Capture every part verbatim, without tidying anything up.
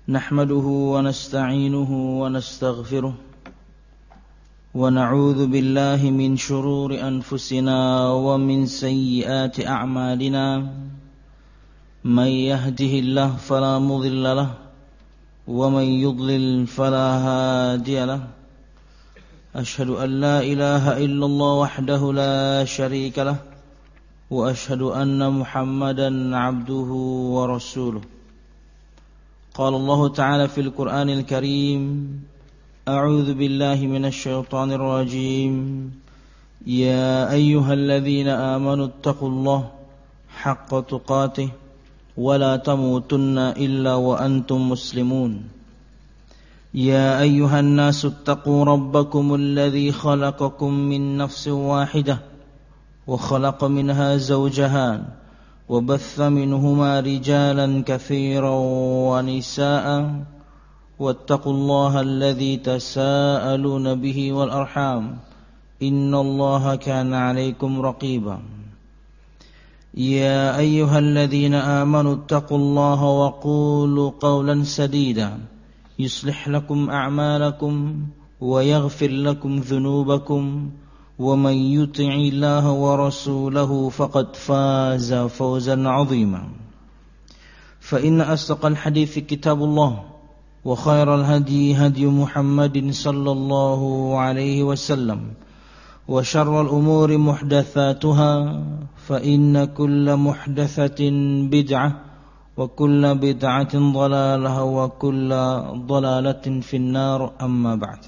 نحمده ونستعينه ونستغفره ونعوذ بالله من شرور أنفسنا ومن سيئات أعمالنا من يهده الله فلا مضل له ومن يضلل فلا هادي له أشهد أن لا إله إلا الله وحده لا شريك له وأشهد أن محمدا عبده ورسوله قال الله تعالى في القرآن الكريم أعوذ بالله من الشيطان الرجيم يا أيها الذين آمنوا اتقوا الله حق تقاته ولا تموتن إلا وأنتم مسلمون يا أيها الناس اتقوا ربكم الذي خلقكم من نفس واحدة وخلق منها زوجها وبث منهما رجالا كثيرا ونساء واتقوا الله الذي تساءلون به والأرحام إن الله كان عليكم رقيبا يا أيها الذين آمنوا اتقوا الله وقولوا قولا سديدا يصلح لكم أعمالكم ويغفر لكم ذنوبكم ومن يطع الله ورسوله فقد فاز فوزا عظيما فإن أصدق الحديث كتاب الله وخير الهدي هدي محمد صلى الله عليه وسلم وشر الأمور محدثاتها فإن كل محدثة بدعة وكل بدعة ضلالة وكل ضلالة في النار أما بعد.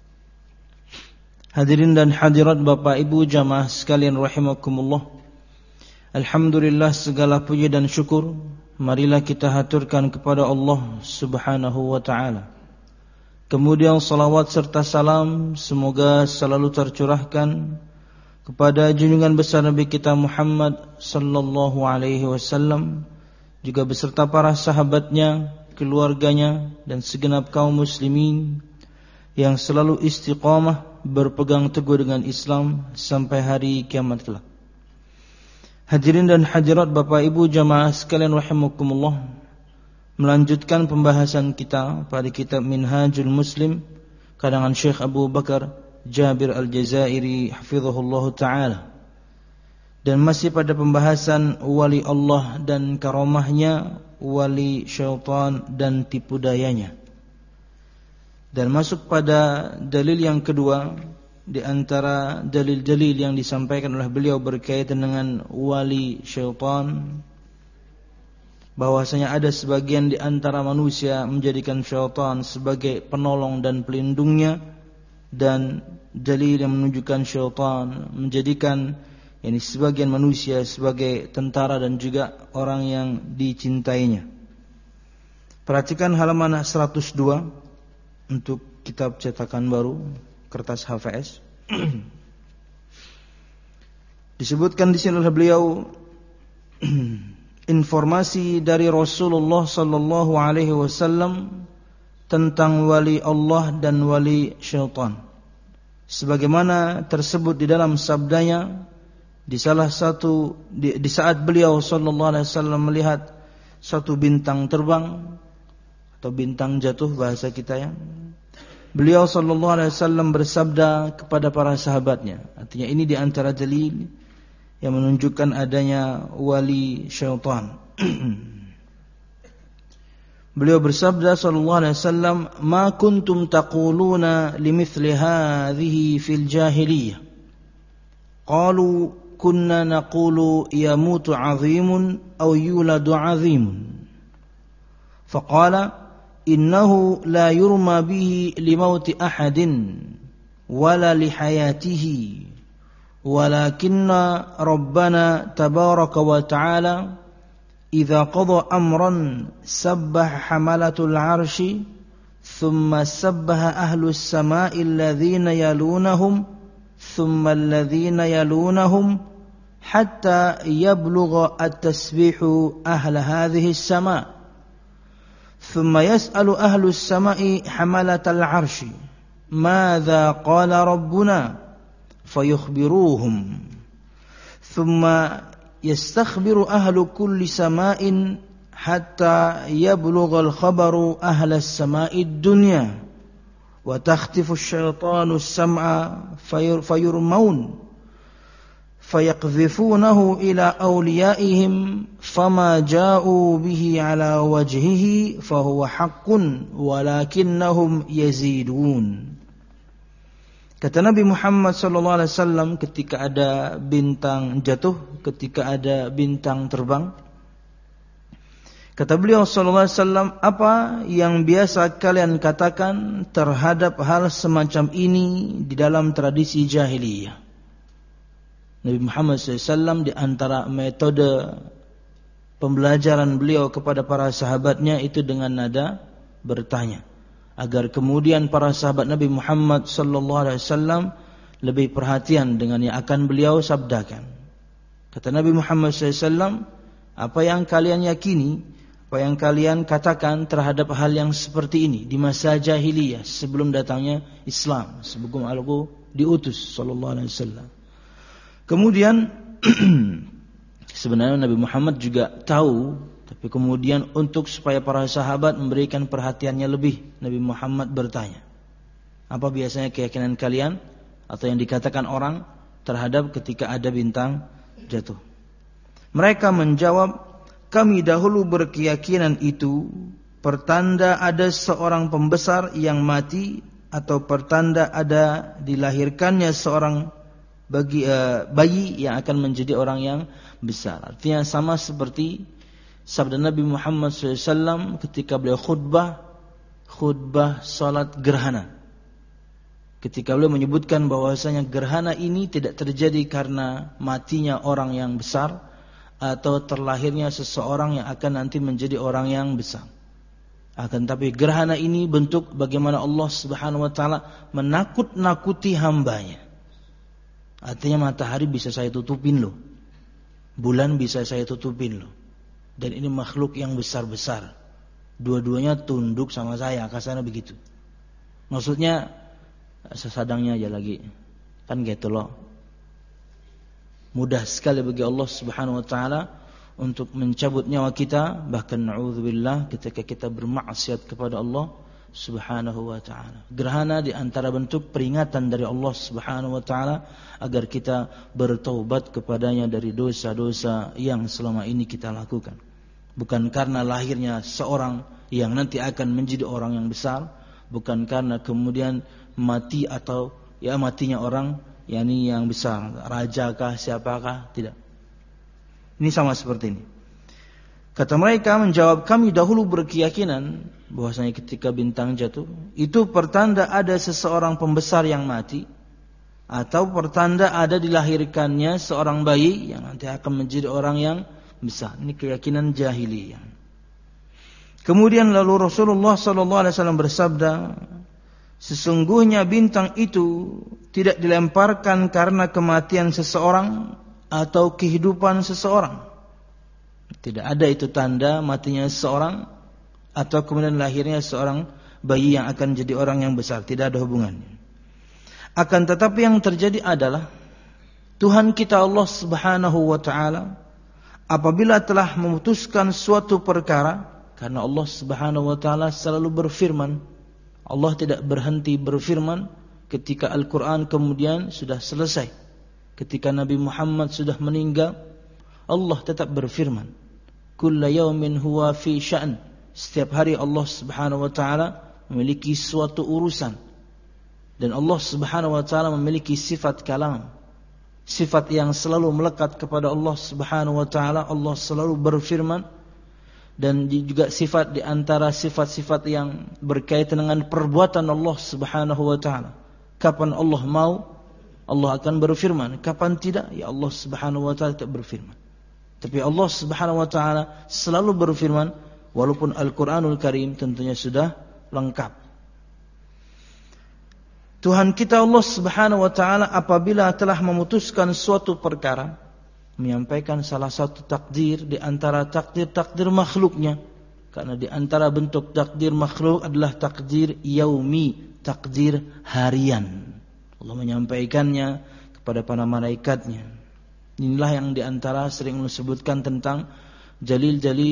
Hadirin dan hadirat Bapak Ibu jamaah sekalian rahimakumullah. Alhamdulillah segala puji dan syukur marilah kita haturkan kepada Allah Subhanahu wa taala. Kemudian salawat serta salam semoga selalu tercurahkan kepada junjungan besar Nabi kita Muhammad sallallahu alaihi wasallam, juga beserta para sahabatnya, keluarganya dan segenap kaum muslimin yang selalu istiqamah berpegang teguh dengan Islam sampai hari kiamat kelak. Hadirin dan hadirat Bapak Ibu jamaah sekalian rahimakumullah, melanjutkan pembahasan kita pada kitab Minhajul Muslim karangan Syekh Abu Bakar Jabir Al-Jazairi hafizahullah ta'ala, dan masih pada pembahasan wali Allah dan karamahnya, wali syaitan dan tipu dayanya. Dan masuk pada dalil yang kedua di antara dalil-dalil yang disampaikan oleh beliau berkaitan dengan wali syaitan, bahwasanya ada sebagian di antara manusia menjadikan syaitan sebagai penolong dan pelindungnya, dan dalil yang menunjukkan syaitan menjadikan yakni sebagian manusia sebagai tentara dan juga orang yang dicintainya. Perhatikan halaman seratus dua untuk kitab cetakan baru kertas H V S. Disebutkan di sini oleh beliau informasi dari Rasulullah sallallahu alaihi wasallam tentang wali Allah dan wali syaitan, sebagaimana tersebut di dalam sabdanya di salah satu di, di saat beliau sallallahu alaihi wasallam melihat satu bintang terbang atau bintang jatuh bahasa kita ya. Beliau sallallahu alaihi wasallam bersabda kepada para sahabatnya. Artinya ini di antara dalil yang menunjukkan adanya wali syaitan. Beliau bersabda sallallahu alaihi wasallam, "Ma kuntum taquluna limithli hadhihi fil jahiliyah." Qalu kunna naqulu yamutu 'azimun aw yuladu 'azimun. Faqala innahu la yurma bihi limauti ahadin wala lihayatihi walakinna rabbana tabaraka wa ta'ala idza qada amran sabbaha hamalatul arshi thumma sabbaha ahlus samai alladhina yalunahum thumma alladhina yalunahum hatta yablugha at-tasbihu ahla hadhihi as-sama' ثم يسأل أهل السماء حملة العرش ماذا قال ربنا فيخبروهم ثم يستخبر أهل كل سماء hatta yablughal khabaru ahla as-sama'id dunya wa takhtifu asy-syaitanu as-sam'a fayurmaun fayaqdhifunahu ila awliyaihim fama ja'u bihi ala wajhihi fahuwa haqqun walakinnahum yazidun. Kata Nabi Muhammad sallallahu alaihi wasallam, ketika ada bintang jatuh, ketika ada bintang terbang, kata beliau sallallahu alaihi wasallam, apa yang biasa kalian katakan terhadap hal semacam ini di dalam tradisi jahiliyah? Nabi Muhammad sallallahu alaihi wasallam di antara metode pembelajaran beliau kepada para sahabatnya itu dengan nada bertanya, agar kemudian para sahabat Nabi Muhammad sallallahu alaihi wasallam lebih perhatian dengan yang akan beliau sabdakan. Kata Nabi Muhammad sallallahu alaihi wasallam, apa yang kalian yakini, apa yang kalian katakan terhadap hal yang seperti ini di masa jahiliyah sebelum datangnya Islam, sebelum aku diutus sallallahu alaihi wasallam. Kemudian sebenarnya Nabi Muhammad juga tahu, tapi kemudian untuk supaya para sahabat memberikan perhatiannya lebih, Nabi Muhammad bertanya, apa biasanya keyakinan kalian atau yang dikatakan orang terhadap ketika ada bintang jatuh? Mereka menjawab, kami dahulu berkeyakinan itu pertanda ada seorang pembesar yang mati, atau pertanda ada dilahirkannya seorang bagi uh, bayi yang akan menjadi orang yang besar. Artinya sama seperti sabda Nabi Muhammad sallallahu alaihi wasallam ketika beliau khutbah khutbah salat gerhana. Ketika beliau menyebutkan bahwasanya gerhana ini tidak terjadi karena matinya orang yang besar atau terlahirnya seseorang yang akan nanti menjadi orang yang besar. Akan tapi gerhana ini bentuk bagaimana Allah Subhanahu wa taala menakut-nakuti hambanya. Artinya matahari bisa saya tutupin loh, bulan bisa saya tutupin loh, dan ini makhluk yang besar-besar, dua-duanya tunduk sama saya, kasarnya begitu. Maksudnya sesadangnya aja lagi, kan gitu loh. Mudah sekali bagi Allah Subhanahu wa taala untuk mencabut nyawa kita, bahkan na'udzubillah ketika kita bermaksiat kepada Allah Subhanahu wa ta'ala. Gerhana di antara bentuk peringatan dari Allah Subhanahu wa ta'ala agar kita bertaubat kepadanya dari dosa-dosa yang selama ini kita lakukan. Bukan karena lahirnya seorang yang nanti akan menjadi orang yang besar, bukan karena kemudian mati atau ya matinya orang yakni yang besar, rajakah siapakah, tidak. Ini sama seperti ini. Kata mereka menjawab, kami dahulu berkeyakinan bahwasanya ketika bintang jatuh itu pertanda ada seseorang pembesar yang mati, atau pertanda ada dilahirkannya seorang bayi yang nanti akan menjadi orang yang besar. Ini keyakinan jahiliyah. Kemudian lalu Rasulullah sallallahu alaihi wasallam bersabda, sesungguhnya bintang itu tidak dilemparkan karena kematian seseorang atau kehidupan seseorang. Tidak ada itu tanda matinya seseorang atau kemudian lahirnya seorang bayi yang akan jadi orang yang besar. Tidak ada hubungannya. Akan tetapi yang terjadi adalah Tuhan kita Allah Subhanahu wa ta'ala apabila telah memutuskan suatu perkara, karena Allah Subhanahu wa ta'ala selalu berfirman, Allah tidak berhenti berfirman ketika Al-Quran kemudian sudah selesai, ketika Nabi Muhammad sudah meninggal, Allah tetap berfirman, kulla yaumin huwa fi sya'n. Setiap hari Allah Subhanahu wa taala memiliki suatu urusan. Dan Allah Subhanahu wa taala memiliki sifat kalam, sifat yang selalu melekat kepada Allah Subhanahu wa taala. Allah selalu berfirman, dan juga sifat di antara sifat-sifat yang berkaitan dengan perbuatan Allah Subhanahu wa taala. Kapan Allah mau, Allah akan berfirman. Kapan tidak, ya Allah Subhanahu wa taala tidak berfirman. Tapi Allah Subhanahu wa taala selalu berfirman, walaupun Al-Qur'anul Karim tentunya sudah lengkap. Tuhan kita Allah Subhanahu wa taala apabila telah memutuskan suatu perkara, menyampaikan salah satu takdir di antara takdir-takdir makhluknya. Karena di antara bentuk takdir makhluk adalah takdir yaumi, takdir harian. Allah menyampaikannya kepada para malaikatnya. Inilah yang diantara sering disebutkan tentang jalil-jalil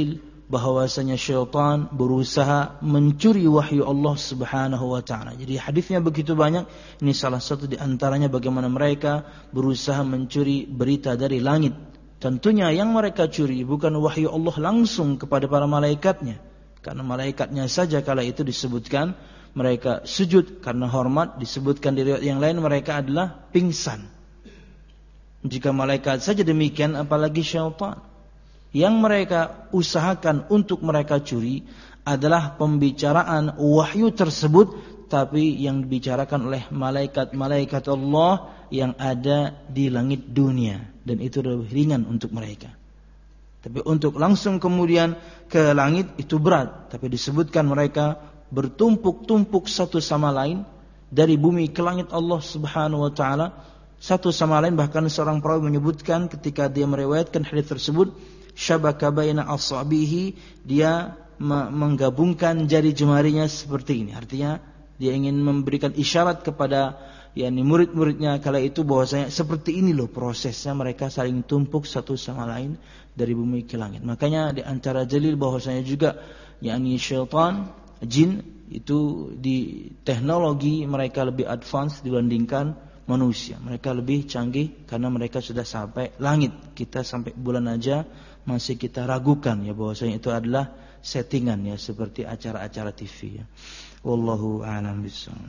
bahwasanya syaitan berusaha mencuri wahyu Allah Subhanahu wa taala. Jadi hadisnya begitu banyak. Ini salah satu di antaranya bagaimana mereka berusaha mencuri berita dari langit. Tentunya yang mereka curi bukan wahyu Allah langsung kepada para malaikatnya. Karena malaikatnya saja kala itu disebutkan mereka sujud karena hormat, disebutkan di riwayat yang lain mereka adalah pingsan. Jika malaikat saja demikian, apalagi syaitan. Yang mereka usahakan untuk mereka curi adalah pembicaraan wahyu tersebut, tapi yang dibicarakan oleh malaikat-malaikat Allah yang ada di langit dunia, dan itu lebih ringan untuk mereka. Tapi untuk langsung kemudian ke langit itu berat. Tapi disebutkan mereka bertumpuk-tumpuk satu sama lain dari bumi ke langit Allah Subhanahu wa taala, satu sama lain. Bahkan seorang perawi menyebutkan ketika dia meriwayatkan hadis tersebut, syabaka baina asabihi, dia menggabungkan jari jemarinya seperti ini. Artinya dia ingin memberikan isyarat kepada yakni murid-muridnya kala itu bahwasanya seperti ini loh prosesnya, mereka saling tumpuk satu sama lain dari bumi ke langit. Makanya di antara dalil bahwasanya juga yakni syaitan, jin itu di teknologi mereka lebih advance dibandingkan manusia. Mereka lebih canggih karena mereka sudah sampai langit. Kita sampai bulan aja masih kita ragukan ya bahwasanya itu adalah settingan ya, seperti acara-acara T V ya. Wallahu a'lam bishawab.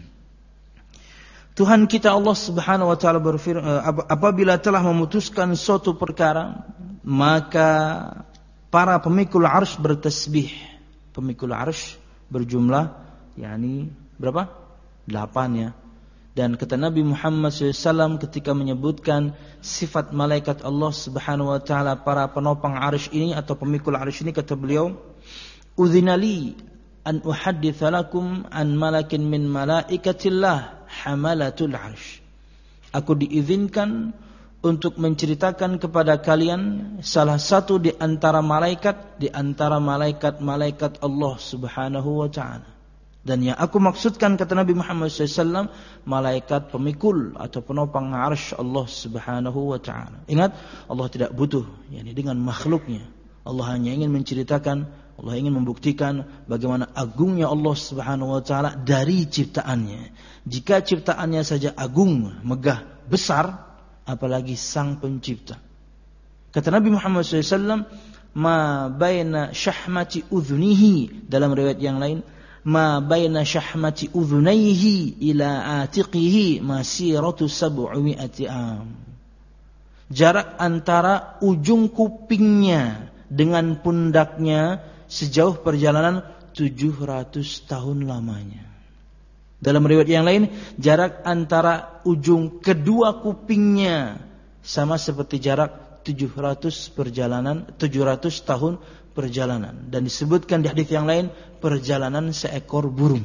Tuhan kita Allah Subhanahu wa taala berfirman, apabila telah memutuskan suatu perkara, maka para pemikul arsy bertasbih. Pemikul arsy berjumlah yakni berapa? delapan ya. Dan kata Nabi Muhammad shallallahu alaihi wasallam ketika menyebutkan sifat malaikat Allah Subhanahu wa taala, para penopang arsy ini atau pemikul arsy ini, kata beliau, "Udzinali an uhadditsa lakum an malakin min malaikatillah hamalatul arsy." Aku diizinkan untuk menceritakan kepada kalian salah satu di antara malaikat di antara malaikat-malaikat Allah Subhanahu wa taala. Dan yang aku maksudkan, kata Nabi Muhammad shallallahu alaihi wasallam, malaikat pemikul atau penopang arsy Allah Subhanahu wa taala. Ingat, Allah tidak butuh yakni dengan makhluknya. Allah hanya ingin menceritakan, Allah ingin membuktikan bagaimana agungnya Allah Subhanahu wa taala dari ciptaannya. Jika ciptaannya saja agung, megah, besar, apalagi sang pencipta. Kata Nabi Muhammad shallallahu alaihi wasallam, ma baina syahmati udhunihi, dalam riwayat yang lain, ma baina syahmati udhunaihi ila atiqihi masiratu sab'umi'ati am. Jarak antara ujung kupingnya dengan pundaknya sejauh perjalanan tujuh ratus tahun lamanya. Dalam riwayat yang lain, jarak antara ujung kedua kupingnya sama seperti jarak tujuh ratus perjalanan, tujuh ratus tahun perjalanan. Dan disebutkan di hadis yang lain, perjalanan seekor burung.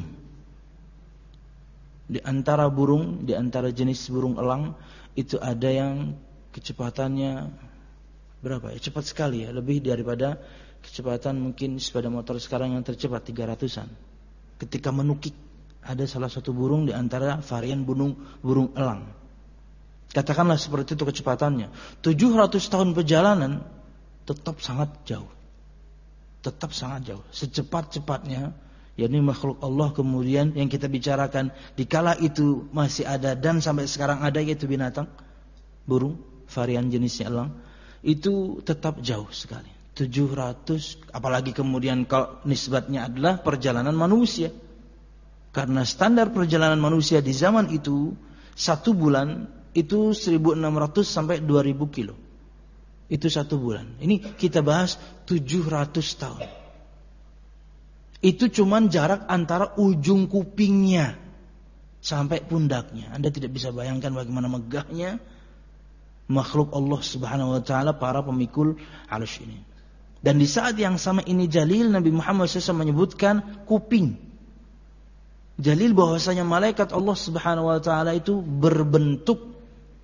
Di antara burung, di antara jenis burung elang, itu ada yang kecepatannya berapa ya? Cepat sekali ya, lebih daripada kecepatan mungkin sepeda motor sekarang yang tercepat, tiga ratusan. Ketika menukik, ada salah satu burung di antara varian burung burung elang. Katakanlah seperti itu kecepatannya. tujuh ratus tahun perjalanan tetap sangat jauh. Tetap sangat jauh. Secepat-cepatnya, yakni makhluk Allah kemudian yang kita bicarakan di kala itu masih ada dan sampai sekarang ada, yaitu binatang burung varian jenisnya elang, itu tetap jauh sekali. tujuh ratus, apalagi kemudian kalau nisbatnya adalah perjalanan manusia. Karena standar perjalanan manusia di zaman itu satu bulan itu seribu enam ratus sampai dua ribu kilo. Itu satu bulan. Ini kita bahas tujuh ratus tahun. Itu cuman jarak antara ujung kupingnya sampai pundaknya. Anda tidak bisa bayangkan bagaimana megahnya makhluk Allah Subhanahu wa taala, para pemikul arsy ini. Dan di saat yang sama ini jalil, Nabi Muhammad shallallahu alaihi wasallam menyebutkan kuping. Jalil bahwasanya malaikat Allah Subhanahu wa taala itu berbentuk,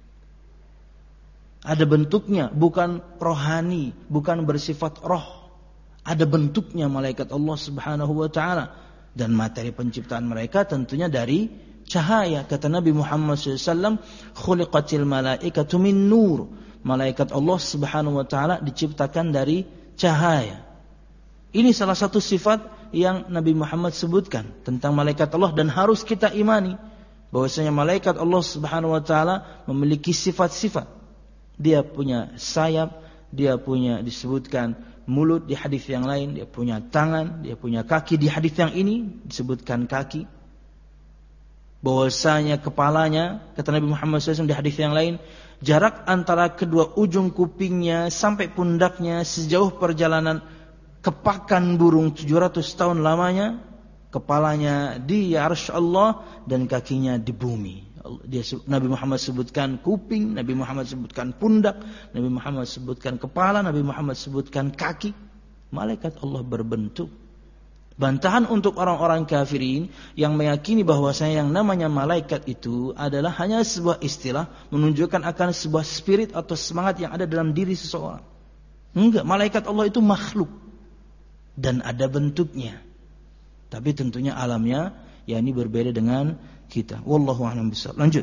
ada bentuknya, bukan rohani, bukan bersifat roh. Ada bentuknya malaikat Allah Subhanahu wa taala, dan materi penciptaan mereka tentunya dari cahaya. Kata Nabi Muhammad shallallahu alaihi wasallam, khuliqatil malaikatu min nur. Malaikat Allah Subhanahu wa taala diciptakan dari cahaya. Ini salah satu sifat yang Nabi Muhammad sebutkan tentang malaikat Allah dan harus kita imani bahwasanya malaikat Allah Subhanahu wa taala memiliki sifat-sifat. Dia punya sayap, dia punya disebutkan mulut di hadis yang lain, dia punya tangan, dia punya kaki di hadis yang ini disebutkan kaki. Bahwasanya kepalanya, kata Nabi Muhammad shallallahu alaihi wasallam di hadis yang lain, jarak antara kedua ujung kupingnya sampai pundaknya sejauh perjalanan kepakan burung tujuh ratus tahun lamanya. Kepalanya di arsy Allah dan kakinya di bumi. Dia, Nabi Muhammad sebutkan kuping, Nabi Muhammad sebutkan pundak, Nabi Muhammad sebutkan kepala, Nabi Muhammad sebutkan kaki. Malaikat Allah berbentuk. Bantahan untuk orang-orang kafirin yang meyakini bahwasanya yang namanya malaikat itu adalah hanya sebuah istilah menunjukkan akan sebuah spirit atau semangat yang ada dalam diri seseorang. Enggak, malaikat Allah itu makhluk dan ada bentuknya. Tapi tentunya alamnya yakni berbeda dengan kita. Wallahu a'lam bishawab. Lanjut.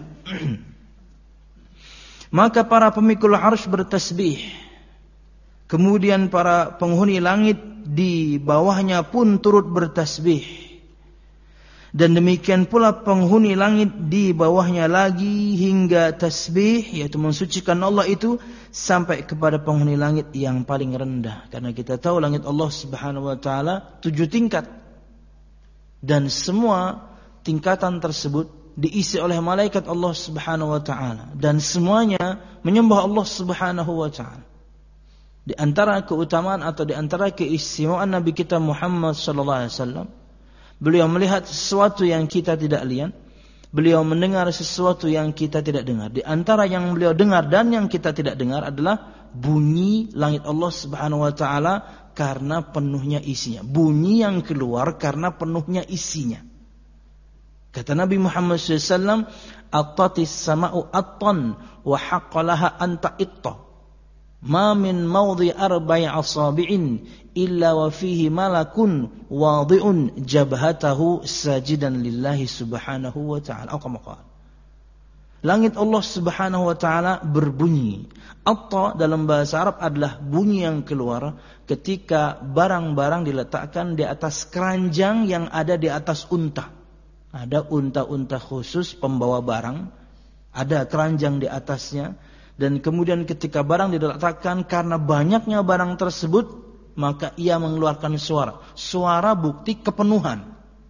Maka para pemikul arsy bertasbih. Kemudian para penghuni langit di bawahnya pun turut bertasbih. Dan demikian pula penghuni langit di bawahnya lagi hingga tasbih, yaitu mensucikan Allah itu sampai kepada penghuni langit yang paling rendah. Karena kita tahu langit Allah Subhanahu wa taala tujuh tingkat. Dan semua tingkatan tersebut diisi oleh malaikat Allah Subhanahu wa taala dan semuanya menyembah Allah Subhanahu wa taala. Di antara keutamaan atau di antara keistimewaan Nabi kita Muhammad sallallahu alaihi wasallam, beliau melihat sesuatu yang kita tidak lihat, beliau mendengar sesuatu yang kita tidak dengar. Di antara yang beliau dengar dan yang kita tidak dengar adalah bunyi langit Allah Subhanahu wa taala karena penuhnya isinya. Bunyi yang keluar karena penuhnya isinya. Kata Nabi Muhammad sallallahu alaihi wasallam, "Attatis sama'u attan wa haqqalaha anta itta. Ma min mawdhi arba'i asabi'in illa wa fihi malakun wadhi'un jabhatahu sajidan lillahi subhanahu wa ta'ala." Langit Allah Subhanahu wa taala berbunyi. Atta dalam bahasa Arab adalah bunyi yang keluar ketika barang-barang diletakkan di atas keranjang yang ada di atas unta. Ada unta-unta khusus pembawa barang, ada keranjang di atasnya. Dan kemudian ketika barang diletakkan, karena banyaknya barang tersebut, maka ia mengeluarkan suara. Suara bukti kepenuhan.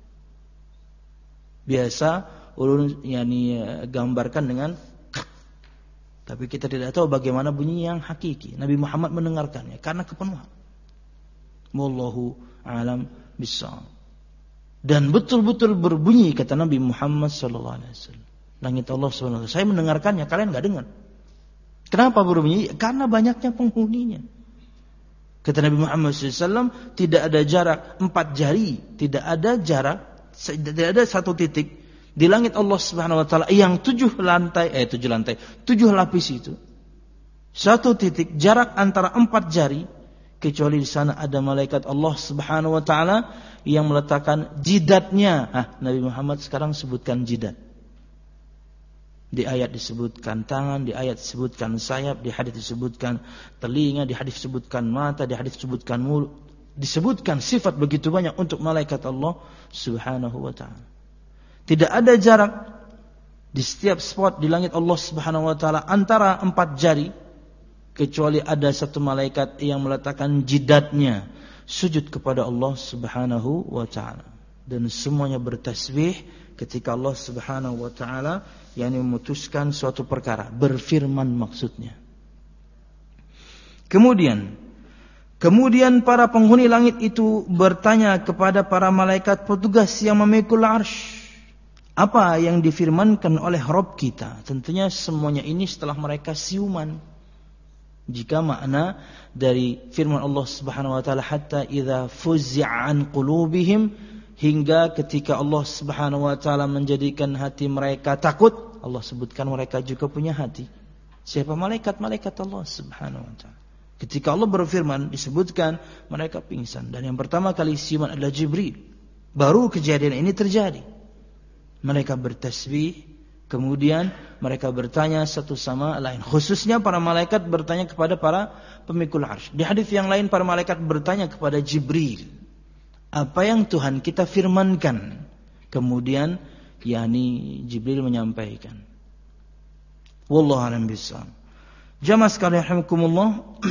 Biasa ulun yani gambarkan dengan kak. Tapi kita tidak tahu bagaimana bunyi yang hakiki. Nabi Muhammad mendengarkannya karena kepenuhan. Wallahu a'lam bishawab. Dan betul-betul berbunyi, kata Nabi Muhammad sallallahu alaihi wasallam. Langit Allah subhanahu wa taala, saya mendengarkannya, kalian enggak dengar. Kenapa berbunyi? Karena banyaknya penghuninya. Kata Nabi Muhammad sallallahu alaihi wasallam, tidak ada jarak empat jari, tidak ada jarak, tidak ada satu titik di langit Allah Subhanahu wa taala yang tujuh lantai, eh tujuh lantai, tujuh lapis itu. Satu titik jarak antara empat jari, kecuali di sana ada malaikat Allah Subhanahu wa taala yang meletakkan jidatnya. Ah, Nabi Muhammad sekarang sebutkan jidat. Di ayat disebutkan tangan, di ayat disebutkan sayap, di hadis disebutkan telinga, di hadis disebutkan mata, di hadis disebutkan mulut. Disebutkan sifat begitu banyak untuk malaikat Allah Subhanahu wa taala. Tidak ada jarak di setiap spot di langit Allah Subhanahu wa taala antara empat jari, kecuali ada satu malaikat yang meletakkan jidatnya sujud kepada Allah Subhanahu wa taala. Dan semuanya bertasbih ketika Allah Subhanahu wa taala yang memutuskan suatu perkara, berfirman maksudnya. Kemudian kemudian para penghuni langit itu bertanya kepada para malaikat petugas yang memikul arsy, apa yang difirmankan oleh Rabb kita? Tentunya semuanya ini setelah mereka siuman. Jika makna dari firman Allah Subhanahu wa taala, hatta idza fuzzi'a an qulubihim, hingga ketika Allah Subhanahu wa taala menjadikan hati mereka takut, Allah sebutkan mereka juga punya hati. Siapa? Malaikat-malaikat Allah Subhanahu wa taala. Ketika Allah berfirman, disebutkan mereka pingsan, dan yang pertama kali siuman adalah Jibril. Baru kejadian ini terjadi. Mereka bertasbih Kemudian mereka bertanya satu sama lain. Khususnya para malaikat bertanya kepada para pemikul arsy. Di hadis yang lain para malaikat bertanya kepada Jibril, apa yang Tuhan kita firmankan? Kemudian yakni Jibril menyampaikan. Wallahu a'lam bishawab. Jamaah sekalian rahimakumullah.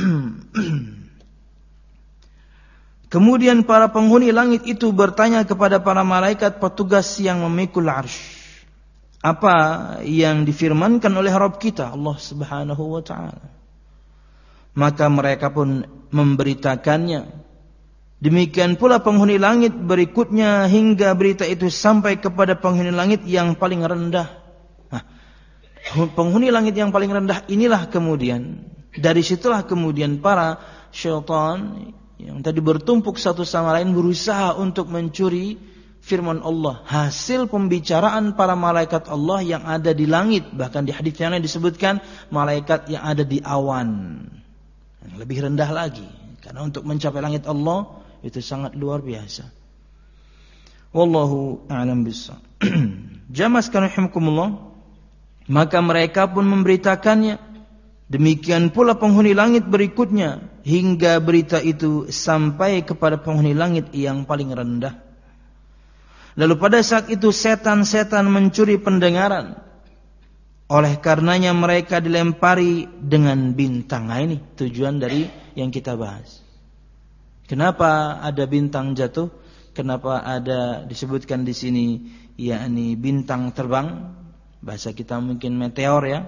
Kemudian para penghuni langit itu bertanya kepada para malaikat petugas yang memikul arsy, apa yang difirmankan oleh Rabb kita Allah Subhanahu wa taala. Maka mereka pun memberitakannya. Demikian pula penghuni langit berikutnya hingga berita itu sampai kepada penghuni langit yang paling rendah. Nah, penghuni langit yang paling rendah inilah kemudian, dari situlah kemudian para syaitan yang tadi bertumpuk satu sama lain berusaha untuk mencuri firman Allah, hasil pembicaraan para malaikat Allah yang ada di langit. Bahkan di hadis yang lain disebutkan malaikat yang ada di awan, yang lebih rendah lagi, karena untuk mencapai langit Allah itu sangat luar biasa. Wallahu a'lam bishawab. Jamaah sekalian rahimakumullah, maka mereka pun memberitakannya. Demikian pula penghuni langit berikutnya hingga berita itu sampai kepada penghuni langit yang paling rendah. Lalu pada saat itu setan-setan mencuri pendengaran. Oleh karenanya mereka dilempari dengan bintang. Nah, ini tujuan dari yang kita bahas. Kenapa ada bintang jatuh? Kenapa ada disebutkan di sini yakni bintang terbang? Bahasa kita mungkin meteor ya.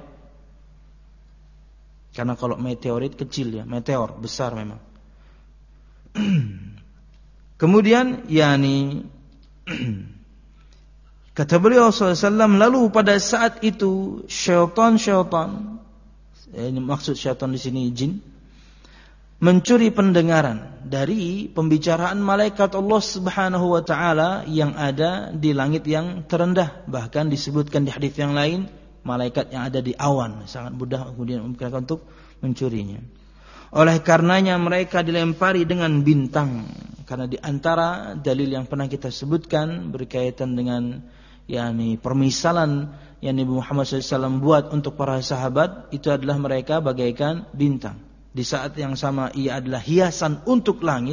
Karena kalau meteorit kecil ya, meteor besar memang. Kemudian yakni kata beliau sallallahu alaihi wasallam, lalu pada saat itu syaitan-syaitan, ini maksud syaitan di sini jin, mencuri pendengaran dari pembicaraan malaikat Allah Subhanahu wa taala yang ada di langit yang terendah. Bahkan disebutkan di hadis yang lain, malaikat yang ada di awan sangat mudah kemudian memperkirakan untuk mencurinya. Oleh karenanya mereka dilempari dengan bintang. Karena di antara dalil yang pernah kita sebutkan berkaitan dengan yakni permisalan yang Nabi Muhammad shallallahu alaihi wasallam buat untuk para sahabat, itu adalah mereka bagaikan bintang. Di saat yang sama ia adalah hiasan untuk langit,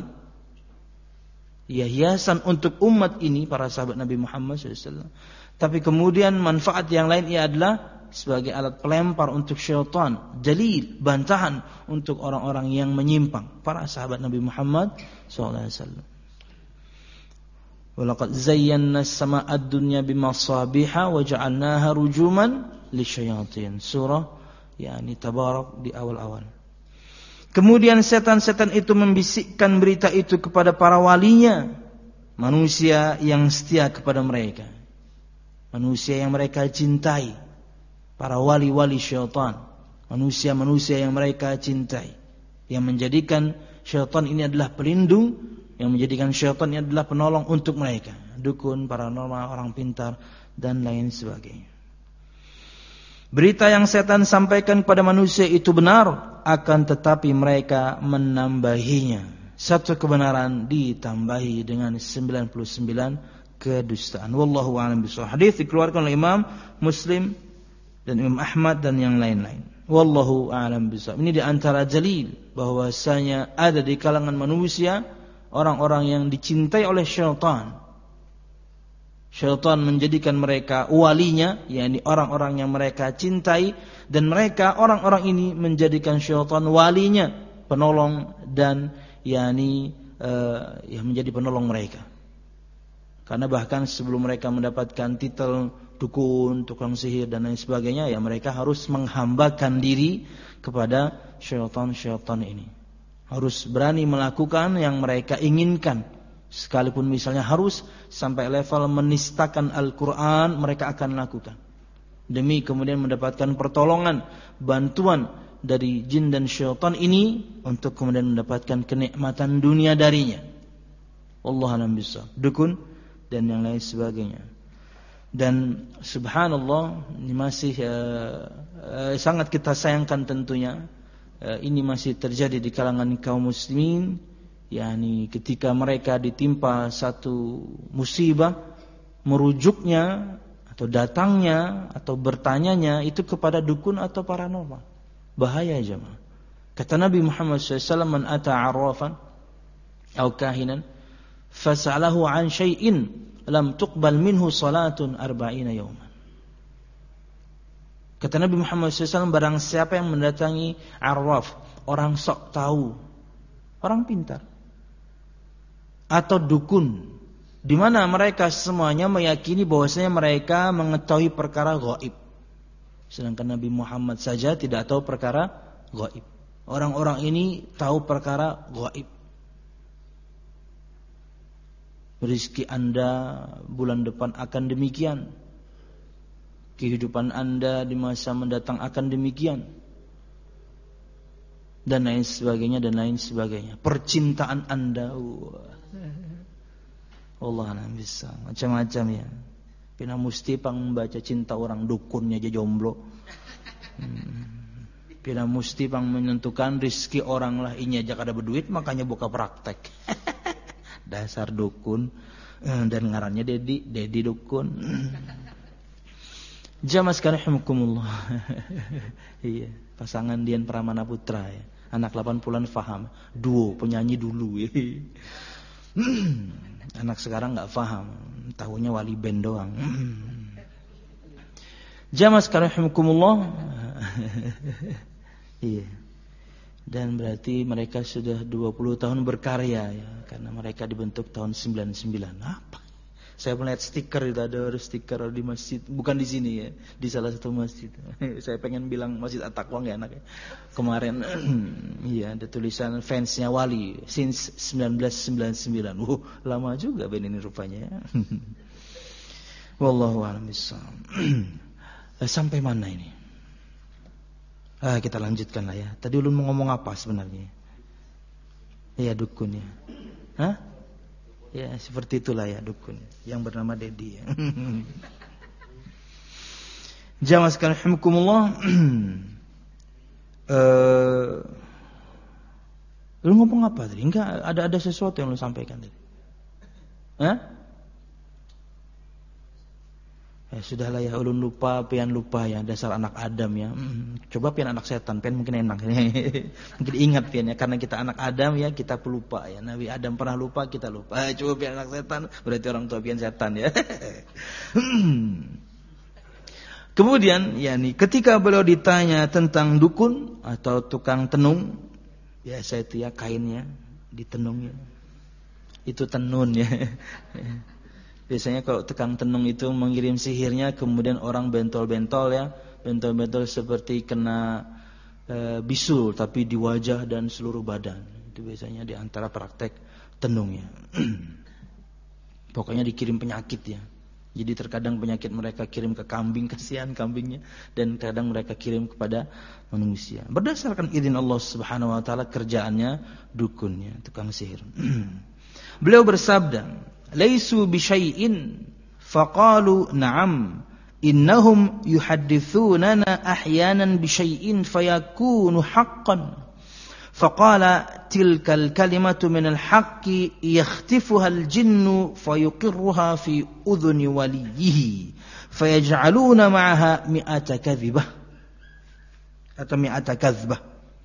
ia hiasan untuk umat ini para sahabat Nabi Muhammad shallallahu alaihi wasallam. Tapi kemudian manfaat yang lain ia adalah sebagai alat pelempar untuk syaitan, dalil, bantahan untuk orang-orang yang menyimpang, para sahabat Nabi Muhammad shallallahu alaihi wasallam. Walaqad zayyana as-samaa'a ad-dunya bimasabiha wa ja'alnaha rujuman lisyayatin. Surah yakni Tabarak di awal-awal. Kemudian setan-setan itu membisikkan berita itu kepada para walinya, manusia yang setia kepada mereka, manusia yang mereka cintai, para wali-wali syaitan, manusia-manusia yang mereka cintai, yang menjadikan syaitan ini adalah pelindung, yang menjadikan syaitan ini adalah penolong untuk mereka, dukun, paranormal, orang pintar, dan lain sebagainya. Berita yang setan sampaikan kepada manusia itu benar, akan tetapi mereka menambahinya. Satu kebenaran ditambahi dengan sembilan puluh sembilan kedustaan. Wallahu a'lam bishawab. Hadis dikeluarkan oleh Imam Muslim dan Imam Ahmad dan yang lain-lain. Wallahu a'lam bishawab. Ini di antara dalil bahwasanya ada di kalangan manusia orang-orang yang dicintai oleh syaitan. Syaitan menjadikan mereka walinya, yakni orang-orang yang mereka cintai, dan mereka orang-orang ini menjadikan syaitan walinya, penolong dan yakni uh, yang menjadi penolong mereka. Karena bahkan sebelum mereka mendapatkan titel dukun, tukang sihir dan lain sebagainya, ya mereka harus menghambakan diri kepada syaitan-syaitan ini. Harus berani melakukan yang mereka inginkan. Sekalipun misalnya harus sampai level menistakan Al-Quran, mereka akan lakukan. Demi kemudian mendapatkan pertolongan, bantuan dari jin dan syaitan ini untuk kemudian mendapatkan kenikmatan dunia darinya. Wallahu a'lam bishawab. Dukun dan yang lain sebagainya. Dan subhanallah, ini masih uh, uh, sangat kita sayangkan tentunya. Uh, ini masih terjadi di kalangan kaum muslimin, yakni ketika mereka ditimpa satu musibah, merujuknya atau datangnya atau bertanyanya itu kepada dukun atau paranormal. Bahaya jemaah. Kata Nabi Muhammad shallallahu alaihi wasallam, "Man ata 'arrafan aw kahinan fas'alahu 'an syai'in lam tuqbal minhu salatun arba'ina yawman." Kata Nabi Muhammad shallallahu alaihi wasallam, barang siapa yang mendatangi arraf, orang sok tahu, orang pintar, atau dukun, di mana mereka semuanya meyakini bahwasanya mereka mengetahui perkara gaib, sedangkan Nabi Muhammad saja tidak tahu perkara gaib. Orang-orang ini tahu perkara gaib. Rezeki Anda bulan depan akan demikian, kehidupan Anda di masa mendatang akan demikian, dan lain sebagainya dan lain sebagainya. Percintaan Anda, wah. Allah alam bisa macam-macam ya. Pina mesti pang membaca cinta orang dukunnya aja jomblo. Hmm. Pina mesti pang menentukan rizki orang lah ini aja kada berduit makanya buka praktek. Dasar dukun dan ngarannya Dedi, Dedi dukun. Jamaah sekalian rahimakumullah. Iya, pasangan Dian Pramana Putra ya. Anak delapan puluhan faham. Duo penyanyi dulu ya. Anak sekarang enggak faham, tahunya wali band doang. Jamaah sekalian rahimakumullah. Iya. Dan berarti mereka sudah dua puluh tahun berkarya ya, karena mereka dibentuk tahun sembilan puluh sembilan. Apa? Saya melihat stiker itu, ada stiker di masjid, bukan di sini ya, di salah satu masjid. Saya pengen bilang Masjid At-Taqwa enggak enak ya. Kemarin iya ada tulisan fansnya Wali since sembilan belas sembilan puluh sembilan. Wuh, lama juga band ini rupanya ya. Wallahu a'lam bishawab. Sampai mana ini? Ah, kita lanjutkan lah ya. Tadi ulun mau ngomong apa sebenarnya? Iya, dukun ya. Hah? Ya, seperti itulah ya dukun yang bernama Dedi ya. Jamaah sekalian rahimakumullah. Eh, lu ngomong apa tadi? Enggak, ada ada sesuatu yang lu sampaikan tadi. Hah? Ya sudahlah ya, ulun lupa, pian lupa ya, dasar anak Adam ya. Hmm, coba pian anak setan, pian mungkin enak. Mungkin ingat pian ya, karena kita anak Adam ya, kita pelupa ya. Nabi Adam pernah lupa, kita lupa. Eh, coba pian anak setan, berarti orang tua pian setan ya. Kemudian ya nih, ketika beliau ditanya tentang dukun atau tukang tenung, biasa itu ya kainnya ditenung ya. Itu tenun ya. Biasanya kalau tukang tenung itu mengirim sihirnya, kemudian orang bentol-bentol ya, bentol-bentol seperti kena e, bisul, tapi di wajah dan seluruh badan. Itu biasanya di antara praktek tenungnya. Pokoknya dikirim penyakit ya. Jadi terkadang penyakit mereka kirim ke kambing, kasihan kambingnya, dan kadang mereka kirim kepada manusia. Berdasarkan izin Allah Subhanahu wa taala, kerjaannya dukunnya, tukang sihir. Beliau bersabda, "Laisu bi syai'in faqalu na'am innahum yuhaddithunana ahyanan bi syai'in fayakunu haqqan." Faqala tilkal kalimatu minal haqqi yakhtifuha al-jinnu fayuqirruha fi udhuni waliyhi fayaj'aluna ma'aha mi'ata kadhibah atau mi'ata kadhbah.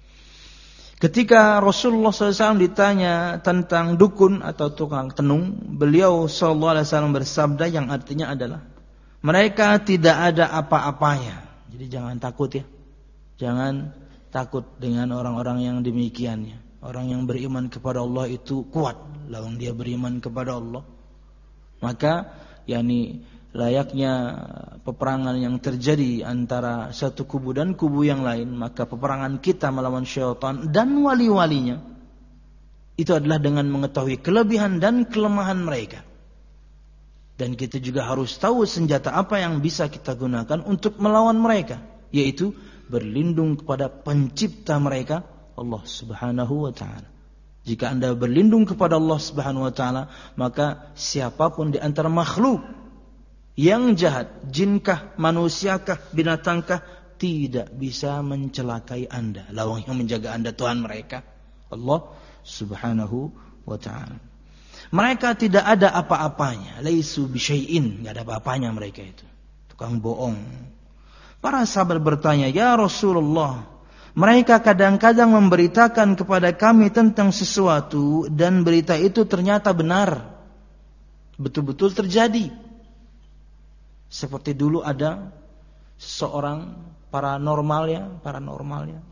Ketika Rasulullah shallallahu alaihi wasallam ditanya tentang dukun atau tukang tenung, beliau shallallahu alaihi wasallam bersabda yang artinya adalah mereka tidak ada apa-apanya. Jadi jangan takut ya. Jangan takut dengan orang-orang yang demikiannya. Orang yang beriman kepada Allah itu kuat. Lawang dia beriman kepada Allah, maka yakni layaknya peperangan yang terjadi antara satu kubu dan kubu yang lain, maka peperangan kita melawan syaitan dan wali-walinya itu adalah dengan mengetahui kelebihan dan kelemahan mereka. Dan kita juga harus tahu senjata apa yang bisa kita gunakan untuk melawan mereka, yaitu berlindung kepada pencipta mereka, Allah Subhanahu wa taala. Jika Anda berlindung kepada Allah Subhanahu wa taala, maka siapapun di antara makhluk yang jahat, jinkah, manusiakah, binatangkah, tidak bisa mencelakai Anda. Lawang yang menjaga Anda Tuhan mereka, Allah Subhanahu wa taala. Mereka tidak ada apa-apanya, laisu bisyai'in, enggak ada apa-apanya mereka itu. tukang bohong. Para sahabat bertanya, "Ya Rasulullah, mereka kadang-kadang memberitakan kepada kami tentang sesuatu dan berita itu ternyata benar. Betul-betul terjadi. Seperti dulu ada seorang paranormal ya, paranormal ya.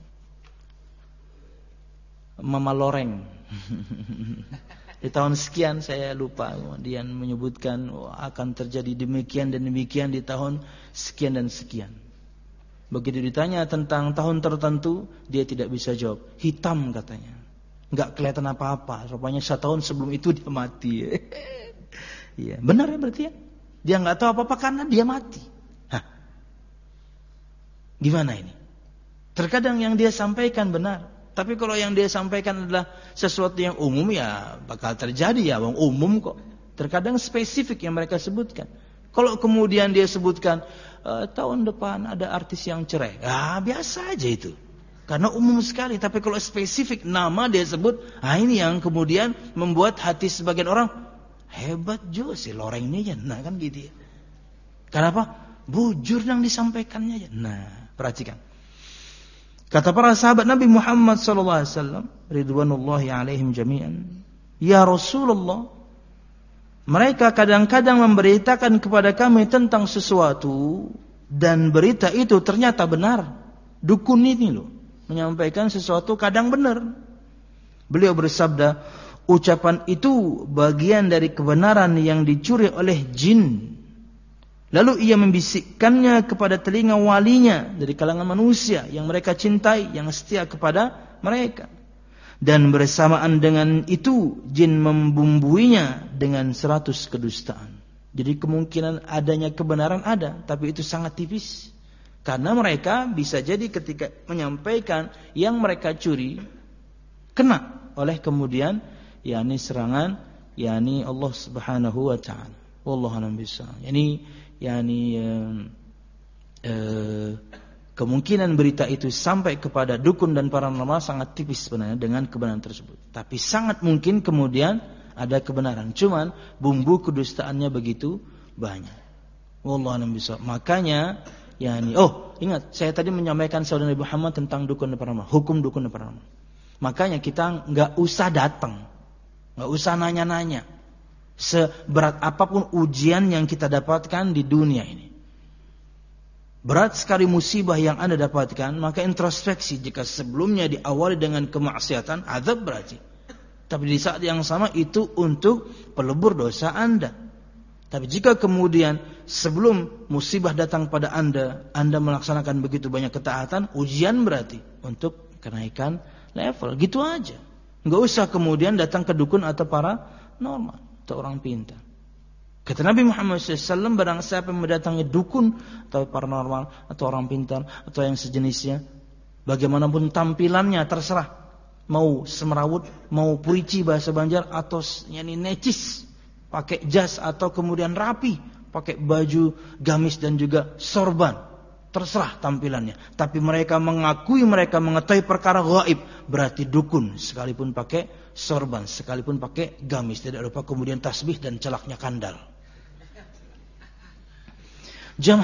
Mama Loreng. Di tahun sekian saya lupa, dia menyebutkan oh, akan terjadi demikian dan demikian di tahun sekian dan sekian. Begitu ditanya tentang tahun tertentu, dia tidak bisa jawab. Hitam katanya. Enggak kelihatan apa-apa. Rupanya setahun sebelum itu dia mati. Iya, benar ya berarti ya? Dia enggak tahu apa-apa karena dia mati. Hah. Gimana ini? Terkadang yang dia sampaikan benar, tapi kalau yang dia sampaikan adalah sesuatu yang umum ya bakal terjadi ya, wong umum kok. Terkadang spesifik yang mereka sebutkan. Kalau kemudian dia sebutkan e, tahun depan ada artis yang cerai, ah biasa aja itu, karena umum sekali. Tapi kalau spesifik nama dia sebut, ah ini yang kemudian membuat hati sebagian orang hebat juga si Loreng ini ya, nah kan gitu ya. Kenapa? Bujur yang disampaikannya ya. Nah, perhatikan. Kata para sahabat Nabi Muhammad sallallahu alaihi wasallam, ridwanullahi alaihim jami'an, ya Rasulullah, mereka kadang-kadang memberitakan kepada kami tentang sesuatu dan berita itu ternyata benar. Dukun ini loh menyampaikan sesuatu kadang benar. Beliau bersabda, ucapan itu bagian dari kebenaran yang dicuri oleh jin. Lalu ia membisikkannya kepada telinga walinya dari kalangan manusia yang mereka cintai, yang setia kepada mereka. Dan bersamaan dengan itu jin membumbuinya dengan seratus kedustaan. Jadi kemungkinan adanya kebenaran ada, tapi itu sangat tipis. Karena mereka bisa jadi ketika menyampaikan yang mereka curi, kena oleh kemudian yakni serangan yakni Allah Subhanahu wa taala. Wallahu a'lam bishawab. Yani yakni eh, eh, kemungkinan berita itu sampai kepada dukun dan paranormal sangat tipis sebenarnya dengan kebenaran tersebut. Tapi sangat mungkin kemudian ada kebenaran. Cuman bumbu kedustaannya begitu banyak. Wallahu a'lam bishawab. Makanya yakni oh, ingat saya tadi menyampaikan saudara Nabi Muhammad tentang dukun dan paranormal, hukum dukun dan paranormal. Makanya kita enggak usah datang. Enggak usah nanya-nanya. Seberat apapun ujian yang kita dapatkan di dunia ini. Berat sekali musibah yang Anda dapatkan, maka introspeksi. Jika sebelumnya diawali dengan kemaksiatan, azab berarti. Tapi di saat yang sama itu untuk pelebur dosa Anda. Tapi jika kemudian sebelum musibah datang pada Anda, Anda melaksanakan begitu banyak ketaatan, ujian berarti untuk kenaikan level. Gitu aja. Enggak usah kemudian datang ke dukun atau para normal atau orang pintar. Kata Nabi Muhammad shallallahu alaihi wasallam, barang siapa yang mendatangi dukun atau paranormal atau orang pintar atau yang sejenisnya, bagaimanapun tampilannya terserah, mau semrawut, mau purici bahasa Banjar, atau yani necis, pakai jas atau kemudian rapi, pakai baju gamis dan juga sorban, terserah tampilannya. Tapi mereka mengakui mereka mengetahui perkara gaib, berarti dukun, sekalipun pakai sorban, sekalipun pakai gamis, tidak lupa kemudian tasbih dan celaknya kandal. Jam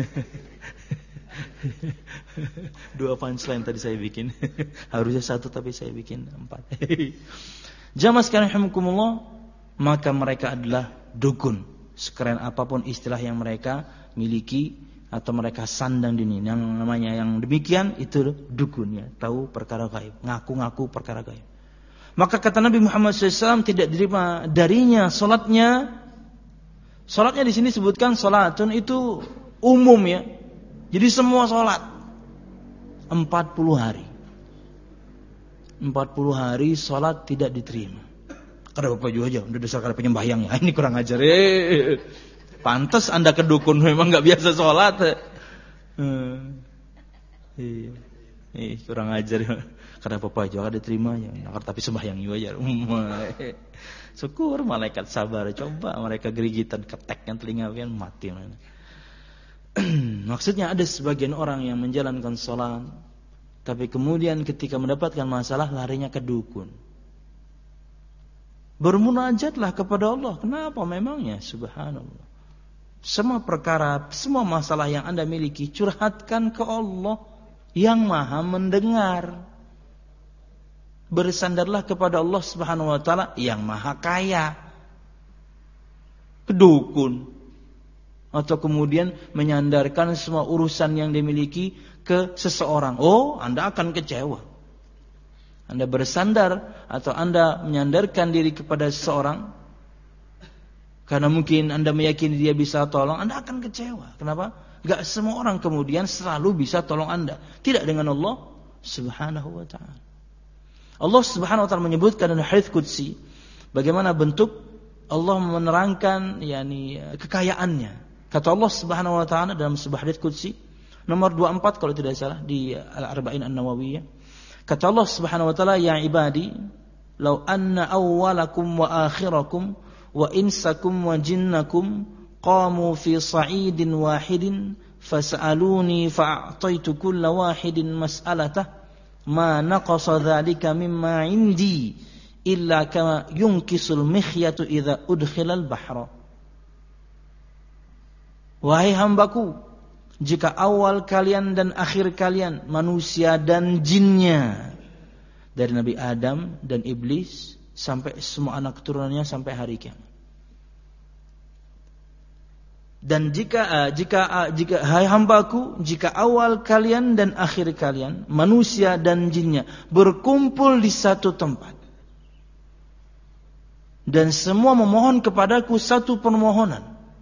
dua punchline tadi saya bikin. Harusnya satu tapi saya bikin empat. Jamaah sekalian rahimakumullah, maka mereka adalah dukun. Sekeren apapun istilah yang mereka miliki atau mereka sandang di ini, yang namanya yang demikian itu dukun ya, tahu perkara gaib, ngaku-ngaku perkara gaib. Maka kata Nabi Muhammad shallallahu alaihi wasallam, tidak diterima darinya salatnya. Salatnya di sini sebutkan salatun itu umum ya. Jadi semua salat empat puluh hari. empat puluh hari salat tidak diterima. Karena Bapak juga aja udah dasar karena penyembahyang ya. Ini kurang ajar. Eh, pantas Anda ke dukun memang enggak biasa salat. Hmm. Iya. Eh, kurang ajar ya. Karena Bapak juga diterima ya. Tapi sembahyang juga aja. Syukur malaikat sabar, coba mereka gerigitan keteknya telinga pian mati. Maksudnya ada sebagian orang yang menjalankan salat, tapi kemudian ketika mendapatkan masalah larinya ke dukun. Bermunajatlah kepada Allah. Kenapa memangnya? Subhanallah. Semua perkara, semua masalah yang Anda miliki, curhatkan ke Allah yang Maha mendengar. Bersandarlah kepada Allah Subhanahu wa taala yang Maha kaya. Kedukun atau kemudian menyandarkan semua urusan yang dimiliki ke seseorang. Oh, Anda akan kecewa. Anda bersandar atau Anda menyandarkan diri kepada seseorang karena mungkin Anda meyakini dia bisa tolong, Anda akan kecewa. Kenapa? Gak semua orang kemudian selalu bisa tolong Anda. Tidak dengan Allah Subhanahu wa ta'ala. Allah Subhanahu wa ta'ala menyebutkan dalam hadits qudsi bagaimana bentuk Allah menerangkan yakni kekayaannya. Kata Allah Subhanahu wa ta'ala dalam sebuah hadits qudsi nomor dua puluh empat kalau tidak salah di Al-Arba'in An-Nawawiyah. Kata Allah Subhanahu wa ta'ala, ya ibadi, law anna awwalakum wa akhirakum wa insakum wa jinnakum qamu fi sa'idin wahidin fas'aluni fa'ataitu kulla wahidin mas'alatah ma naqasa dzalika mimma 'indi illa kama yunkisul mikhyatu idza udkhilal bahra. Wahai hambaku, jika awal kalian dan akhir kalian, manusia dan jinnya, dari Nabi Adam dan Iblis sampai semua anak keturunannya sampai hari kiamat. Dan jika uh, jika uh, jika hai hambaku, jika awal kalian dan akhir kalian, manusia dan jinnya berkumpul di satu tempat dan semua memohon kepadaku satu permohonan,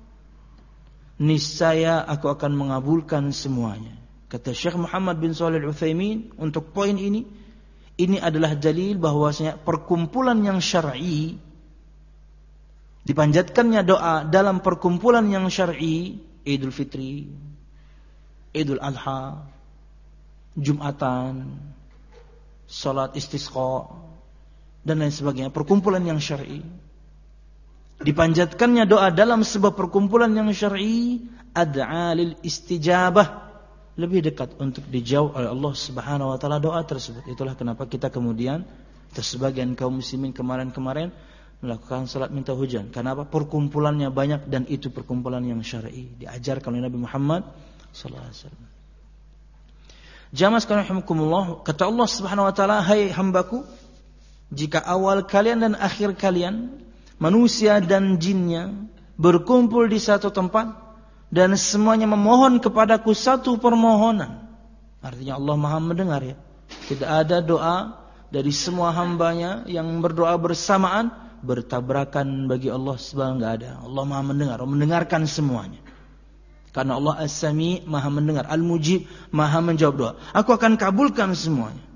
niscaya aku akan mengabulkan semuanya. Kata Syekh Muhammad bin Shalih Al-Utsaimin untuk poin ini, ini adalah dalil bahwasanya perkumpulan yang syar'i, dipanjatkannya doa dalam perkumpulan yang syar'i, Idul Fitri, Idul Adha, Jumatan, salat istisqa dan lain sebagainya, perkumpulan yang syar'i. Dipanjatkannya doa dalam sebuah perkumpulan yang syar'i, ad'a lil istijabah, lebih dekat untuk dijawab oleh Allah Subhanahu wa taala doa tersebut. Itulah kenapa kita kemudian sebagian kaum muslimin kemarin-kemarin melakukan salat minta hujan. Kenapa? Perkumpulannya banyak dan itu perkumpulan yang syar'i, diajarkan oleh Nabi Muhammad sallallahu alaihi wasallam. Jamaah sekalian rahimakumullah, kata Allah Subhanahu wa taala, hai hambaku, jika awal kalian dan akhir kalian, manusia dan jinnya berkumpul di satu tempat dan semuanya memohon kepadaku satu permohonan. Artinya Allah Maha mendengar ya. Tidak ada doa dari semua hambanya yang berdoa bersamaan bertabrakan bagi Allah subhanahu wa ta'ala. Enggak ada. Allah Maha mendengar, mendengarkan semuanya. Karena Allah As-Sami, Maha mendengar, Al-Mujib, Maha menjawab doa. Aku akan kabulkan semuanya.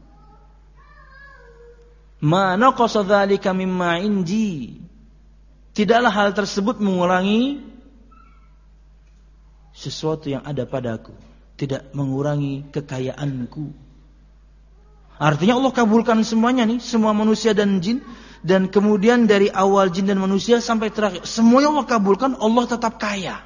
Ma naqasa dzalika mimma indi. Tidaklah hal tersebut mengurangi sesuatu yang ada padaku, tidak mengurangi kekayaanku. Artinya Allah kabulkan semuanya nih, semua manusia dan jin, dan kemudian dari awal jin dan manusia sampai terakhir semuanya Allah kabulkan, Allah tetap kaya.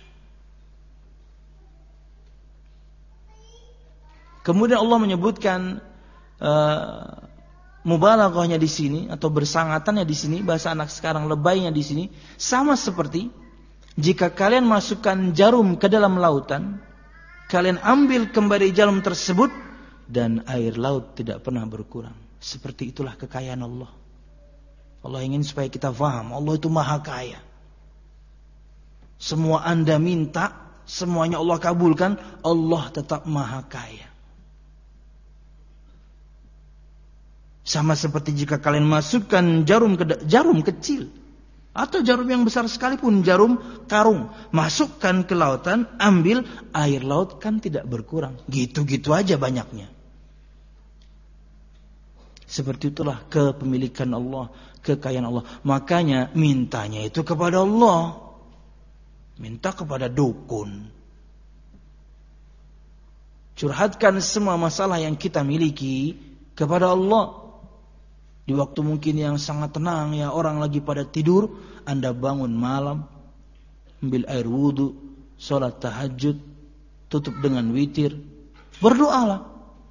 Kemudian Allah menyebutkan uh, mubalaghahnya di sini atau bersangatannya di sini, bahasa anak sekarang lebaynya di sini, sama seperti jika kalian masukkan jarum ke dalam lautan, kalian ambil kembali jarum tersebut dan air laut tidak pernah berkurang. Seperti itulah kekayaan Allah. Allah ingin supaya kita faham, Allah itu maha kaya. Semua Anda minta, semuanya Allah kabulkan, Allah tetap maha kaya. Sama seperti jika kalian masukkan jarum ke jarum kecil atau jarum yang besar sekalipun, jarum karung, masukkan ke lautan, ambil air laut kan tidak berkurang. Gitu-gitu aja banyaknya. Seperti itulah kepemilikan Allah, kekayaan Allah. Makanya mintanya itu kepada Allah. Minta kepada dukun. Curhatkan semua masalah yang kita miliki kepada Allah. Di waktu mungkin yang sangat tenang, ya orang lagi pada tidur, Anda bangun malam, ambil air wudu, sholat tahajud, tutup dengan witir, berdoalah.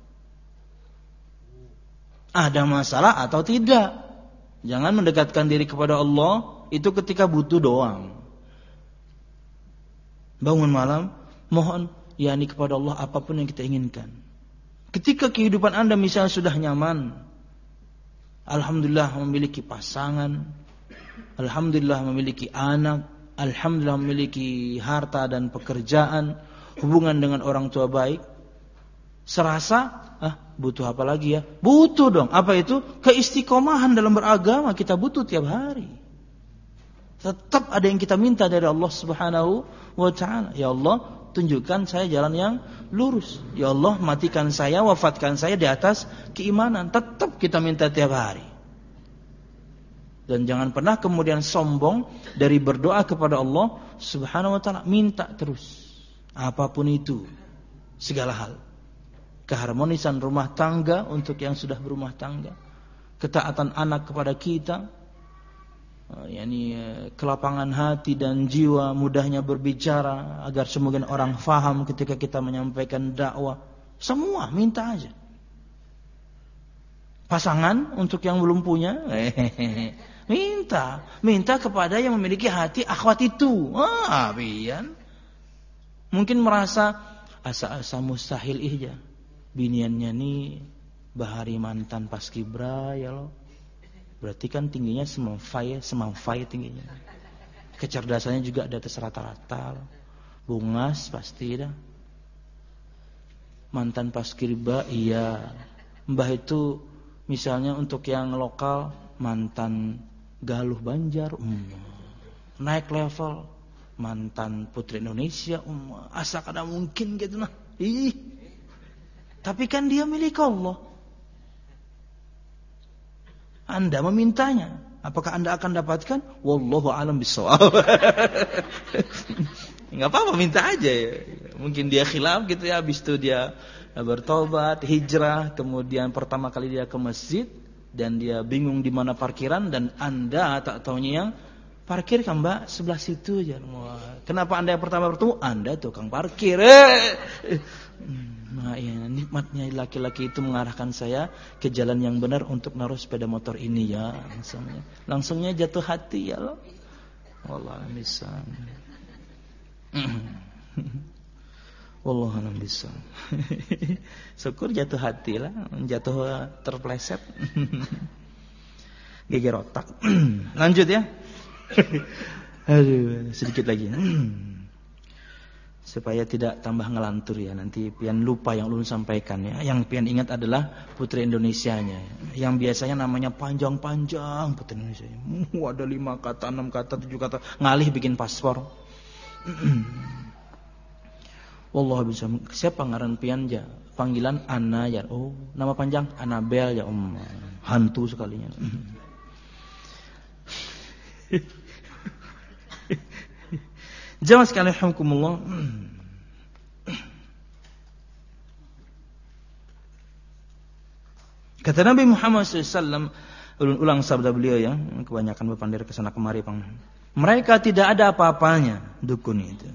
Ada masalah atau tidak? Jangan mendekatkan diri kepada Allah itu ketika butuh doang. Bangun malam, mohon yakni kepada Allah apapun yang kita inginkan. Ketika kehidupan Anda misalnya sudah nyaman, alhamdulillah memiliki pasangan, alhamdulillah memiliki anak, alhamdulillah memiliki harta dan pekerjaan, hubungan dengan orang tua baik, serasa ah butuh apa lagi ya? Butuh dong. Apa itu? Keistiqomahan dalam beragama kita butuh tiap hari. Tetap ada yang kita minta dari Allah Subhanahu wa taala. Ya Allah, tunjukkan saya jalan yang lurus. Ya Allah, matikan saya, wafatkan saya di atas keimanan. Tetap kita minta tiap hari. Dan jangan pernah kemudian sombong dari berdoa kepada Allah Subhanahu wa taala. Minta terus. Apapun itu, segala hal. Keharmonisan rumah tangga untuk yang sudah berumah tangga, ketaatan anak kepada kita, yakni kelapangan hati dan jiwa, mudahnya berbicara agar semoga orang faham ketika kita menyampaikan dakwah. Semua minta aja. Pasangan untuk yang belum punya, minta, minta kepada yang memiliki hati akhwat itu. Ah, biar mungkin merasa asa-asa mustahil ihja. Biniannya nih bahari mantan paskibra ya loh. Berarti kan tingginya semamfai, semamfai tingginya. Kecerdasannya juga di atas rata-rata. Bungas pasti dah. Mantan paskibra iya. Mbah itu misalnya untuk yang lokal mantan Galuh Banjar, um, naik level mantan Putri Indonesia, um, asa kada mungkin gitu nah. Ih. Tapi kan dia milik Allah. Anda memintanya, apakah Anda akan dapatkan? Wallahu a'lam bishawab. Enggak apa-apa, minta aja ya. Mungkin dia khilaf gitu ya, habis itu dia bertobat, hijrah, kemudian pertama kali dia ke masjid dan dia bingung di mana parkiran dan Anda tak taunya yang parkir kan Mbak sebelah situ aja. Kenapa Anda yang pertama bertemu? Anda tukang parkir. Nah, ya, nikmatnya laki-laki itu mengarahkan saya ke jalan yang benar untuk naruh sepeda motor ini ya. Langsungnya, langsungnya jatuh hati ya loh. Wallahualam bisa. Wallahualam bisa. Syukur jatuh hati lah, jatuh terpleset. Geger otak. Lanjut ya. Aduh, sedikit lagi. Supaya tidak tambah ngelantur ya. Nanti pian lupa yang ulun sampaikan ya. Yang pian ingat adalah Putri Indonesianya. Yang biasanya namanya panjang-panjang Putri Indonesia. Uh, ada lima kata, enam kata, tujuh kata. Ngalih bikin paspor. Wallah bisa. Siapa ngaran pian ya? Panggilan Ana ya. Oh, nama panjang Anabel ya. Um, hantu sekalinya. Jamaah sekalian rahimakumullah. Kata Nabi Muhammad sallallahu alaihi wasallam, ulang sabda beliau ya, kebanyakan berpandir ke sana kemari pang. Mereka tidak ada apa-apanya dukun itu.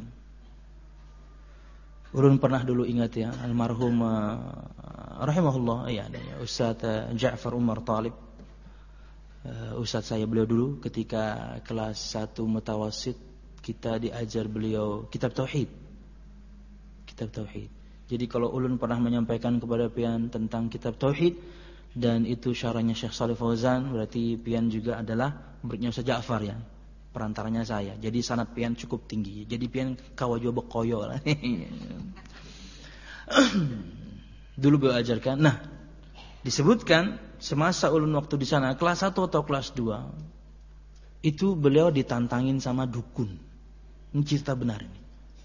Ulun pernah dulu ingat ya, almarhum uh, rahimahullah ya, Ustaz uh, Ja'far Umar Talib. Uh, Ustaz saya beliau dulu ketika kelas satu mutawasid kita diajar beliau kitab tauhid. Kitab tauhid. Jadi kalau ulun pernah menyampaikan kepada pian tentang kitab tauhid dan itu syarahnya Syekh Shalih Fauzan, berarti pian juga adalah muridnya Ustaz Ja'far ya. Perantaranya saya. Jadi sanad pian cukup tinggi. Jadi pian kawajo bekoyo lah. Dulu beliau ajarkan. Nah, disebutkan semasa ulun waktu di sana kelas satu atau kelas dua itu beliau ditantangin sama dukun. Ini cerita benar ini.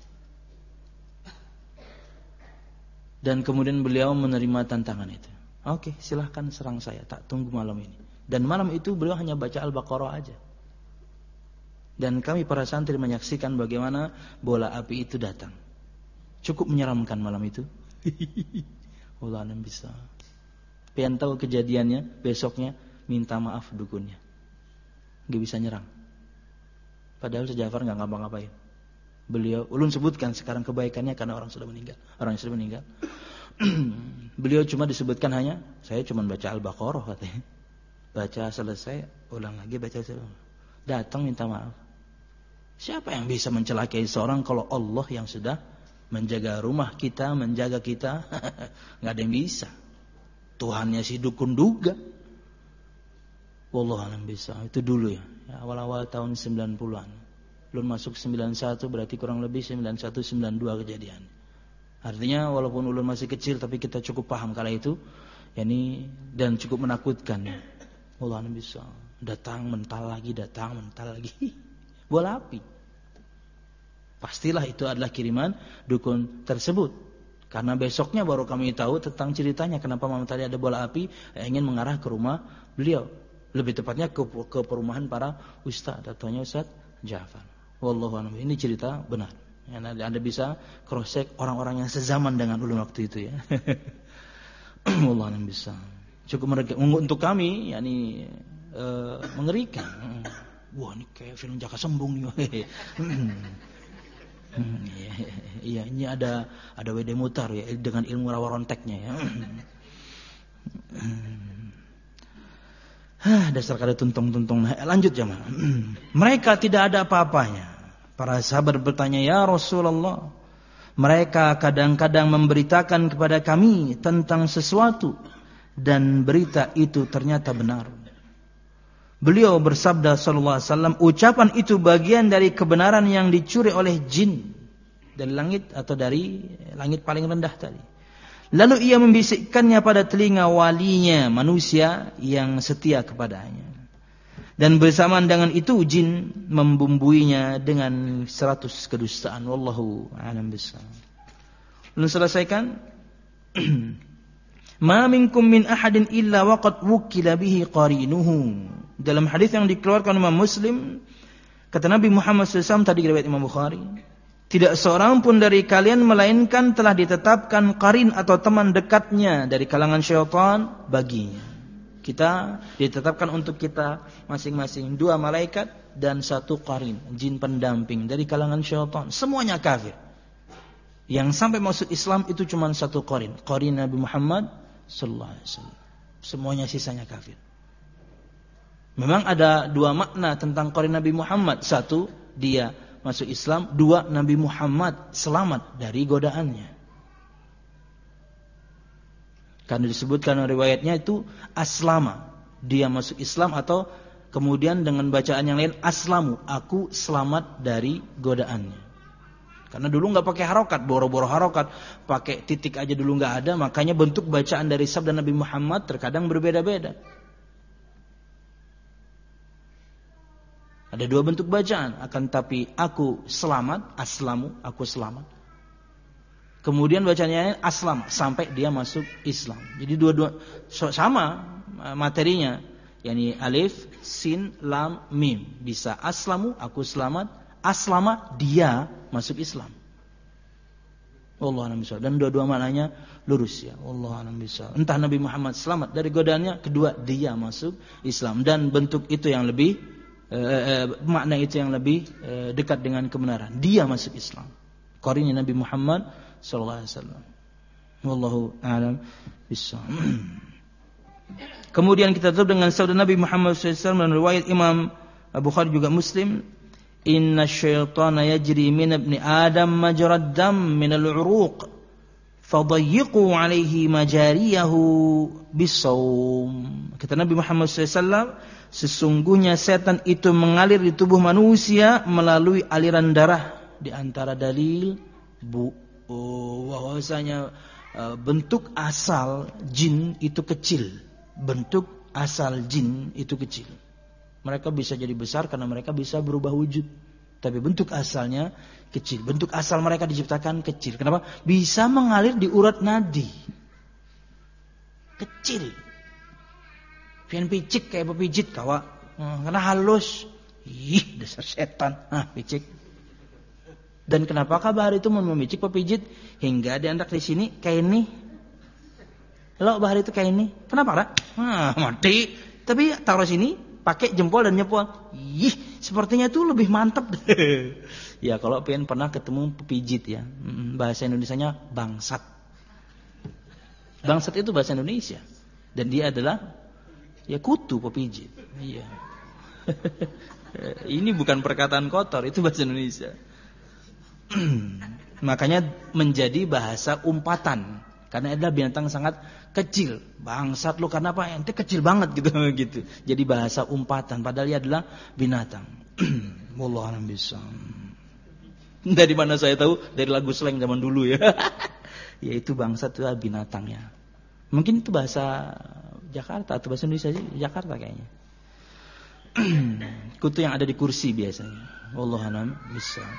Dan kemudian beliau menerima tantangan itu. Oke, silahkan serang saya. Tak tunggu malam ini. Dan malam itu beliau hanya baca Al-Baqarah aja. Dan kami para santri menyaksikan bagaimana bola api itu datang. Cukup menyeramkan malam itu. Allah alam bisa. Pian tahu kejadiannya, besoknya minta maaf dukunnya. Gak bisa nyerang. Padahal Ja'far gak ngapa-ngapain. Beliau, ulun sebutkan sekarang kebaikannya karena orang sudah meninggal. Orang yang sudah meninggal. Beliau cuma disebutkan hanya, saya cuma baca Al-Baqarah katanya. Baca selesai, ulang lagi baca selesai. Datang minta maaf. Siapa yang bisa mencelakai seorang kalau Allah yang sudah menjaga rumah kita, menjaga kita? Nggak ada yang bisa. Tuhannya si dukun duga. Wallahualam bisa. Itu dulu ya, ya awal-awal tahun sembilan puluhan. Belum masuk sembilan puluh satu, berarti kurang lebih sembilan puluh satu sembilan puluh dua kejadian. Artinya walaupun ulun masih kecil tapi kita cukup paham kala itu, yakni dan cukup menakutkan. Wallahualam bisa. Datang mental lagi, datang mental lagi. Bola api. Pastilah itu adalah kiriman dukun tersebut. Karena besoknya baru kami tahu tentang ceritanya kenapa malam tadi ada bola api ingin mengarah ke rumah beliau. Lebih tepatnya ke, ke perumahan para ustaz, ataunya Ustaz Ja'far. Wallahualam, ini cerita benar. Anda, anda bisa cross check orang-orang yang sezaman dengan ulun waktu itu ya. Wallahualam bisa. Cukup mereka untuk kami, yakni uh, mengerikan. Wah, ini kayak film Jaka Sembung nih. Hmm, iya, iya, ini ada ada W D Mutar ya dengan ilmu rawa ronteknya ya. Hah, dasar kada tuntung-tuntung. Lanjut jemaah. Mereka tidak ada apa-apanya. Para sahabat bertanya, "Ya Rasulullah, mereka kadang-kadang memberitakan kepada kami tentang sesuatu dan berita itu ternyata benar." Beliau bersabda sallallahu alaihi wasallam, ucapan itu bagian dari kebenaran yang dicuri oleh jin dari langit atau dari langit paling rendah tadi. Lalu ia membisikkannya pada telinga walinya, manusia yang setia kepadanya. Dan bersamaan dengan itu jin membumbuinya dengan seratus kedustaan. Wallahu a'lam bishawab. Lalu selesaikan. Ma minkum min ahadin illa waqad wukila bihi qarinuhu. Dalam hadis yang dikeluarkan Imam Muslim, kata Nabi Muhammad sallallahu alaihi wasallam, tadi riwayat Imam Bukhari, tidak seorang pun dari kalian melainkan telah ditetapkan qarin atau teman dekatnya dari kalangan syaitan baginya. Kita ditetapkan untuk kita masing-masing dua malaikat dan satu qarin, jin pendamping dari kalangan syaitan. Semuanya kafir. Yang sampai masuk Islam itu cuma satu qarin, qarin Nabi Muhammad sallallahu alaihi wasallam. Semuanya sisanya kafir. Memang ada dua makna tentang qarin Nabi Muhammad. Satu, dia masuk Islam. Dua, Nabi Muhammad selamat dari godaannya. Karena disebutkan riwayatnya itu aslama, dia masuk Islam, atau kemudian dengan bacaan yang lain aslamu, aku selamat dari godaannya. Karena dulu nggak pakai harokat, boro-boro harokat, pakai titik aja dulu nggak ada, makanya bentuk bacaan dari sabda Nabi Muhammad terkadang berbeda-beda. Ada dua bentuk bacaan, akan tapi aku selamat, aslamu, aku selamat. Kemudian bacanya aslam, sampai dia masuk Islam. Jadi dua-dua sama materinya, yakni alif, sin, lam, mim. Bisa aslamu, aku selamat, aslama, dia masuk Islam. Wallahu a'lam bishawab. Dan dua-dua maknanya lurus ya. Wallahu a'lam bishawab. Entah Nabi Muhammad selamat dari godaannya, kedua dia masuk Islam, dan bentuk itu yang lebih Uh, uh, makna itu yang lebih uh, dekat dengan kebenaran. Dia masuk Islam. Qarinnya Nabi Muhammad sallallahu alaihi wasallam. Wallahu a'lam bishawab. Kemudian kita tutup dengan sabda Nabi Muhammad sallallahu alaihi wasallam dan riwayat Imam Bukhari juga Muslim, "Inna syaitana yajri min ibni Adam majrad dam min al-uruq, fadayyiqu alaihi majariyahu bisawm." Kata Nabi Muhammad sallallahu alaihi wasallam, sesungguhnya setan itu mengalir di tubuh manusia melalui aliran darah. Di antara dalil bu, oh, bahwasanya uh, bentuk asal jin itu kecil. Bentuk asal jin itu kecil. Mereka bisa jadi besar karena mereka bisa berubah wujud. Tapi bentuk asalnya kecil. Bentuk asal mereka diciptakan kecil. Kenapa? Bisa mengalir di urat nadi. Kecil. Pian picik kayak pepijit kawa. Karena halus. Ih, dasar setan. Ah, picik. Dan kenapa bahar itu memicik pepijit hingga diantak di sini kayak ini? Lo bahar itu kayak ini. Kenapa, Ra? Ah, mati. Tapi taruh sini, pakai jempol dan nyepol. Ih, sepertinya itu lebih mantap. Ya, kalau pian pernah ketemu pepijit ya. Bahasa Indonesianya bangsat. Bangsat itu bahasa Indonesia. Dan dia adalah ya kutu pepijit. Iya. Ini bukan perkataan kotor, itu bahasa Indonesia. Makanya menjadi bahasa umpatan. Karena adalah binatang sangat kecil. Bangsat lu karena apa? Ente kecil banget gitu gitu. Jadi bahasa umpatan padahal dia adalah binatang. Wallahu a'lam bishawab. Dari mana saya tahu? Dari lagu slang zaman dulu ya. Yaitu bangsat itu binatangnya. Mungkin itu bahasa Jakarta atau bahasa Indonesia sih, Jakarta kayaknya. Kutu yang ada di kursi biasanya. Wallahu a'lam bishawab.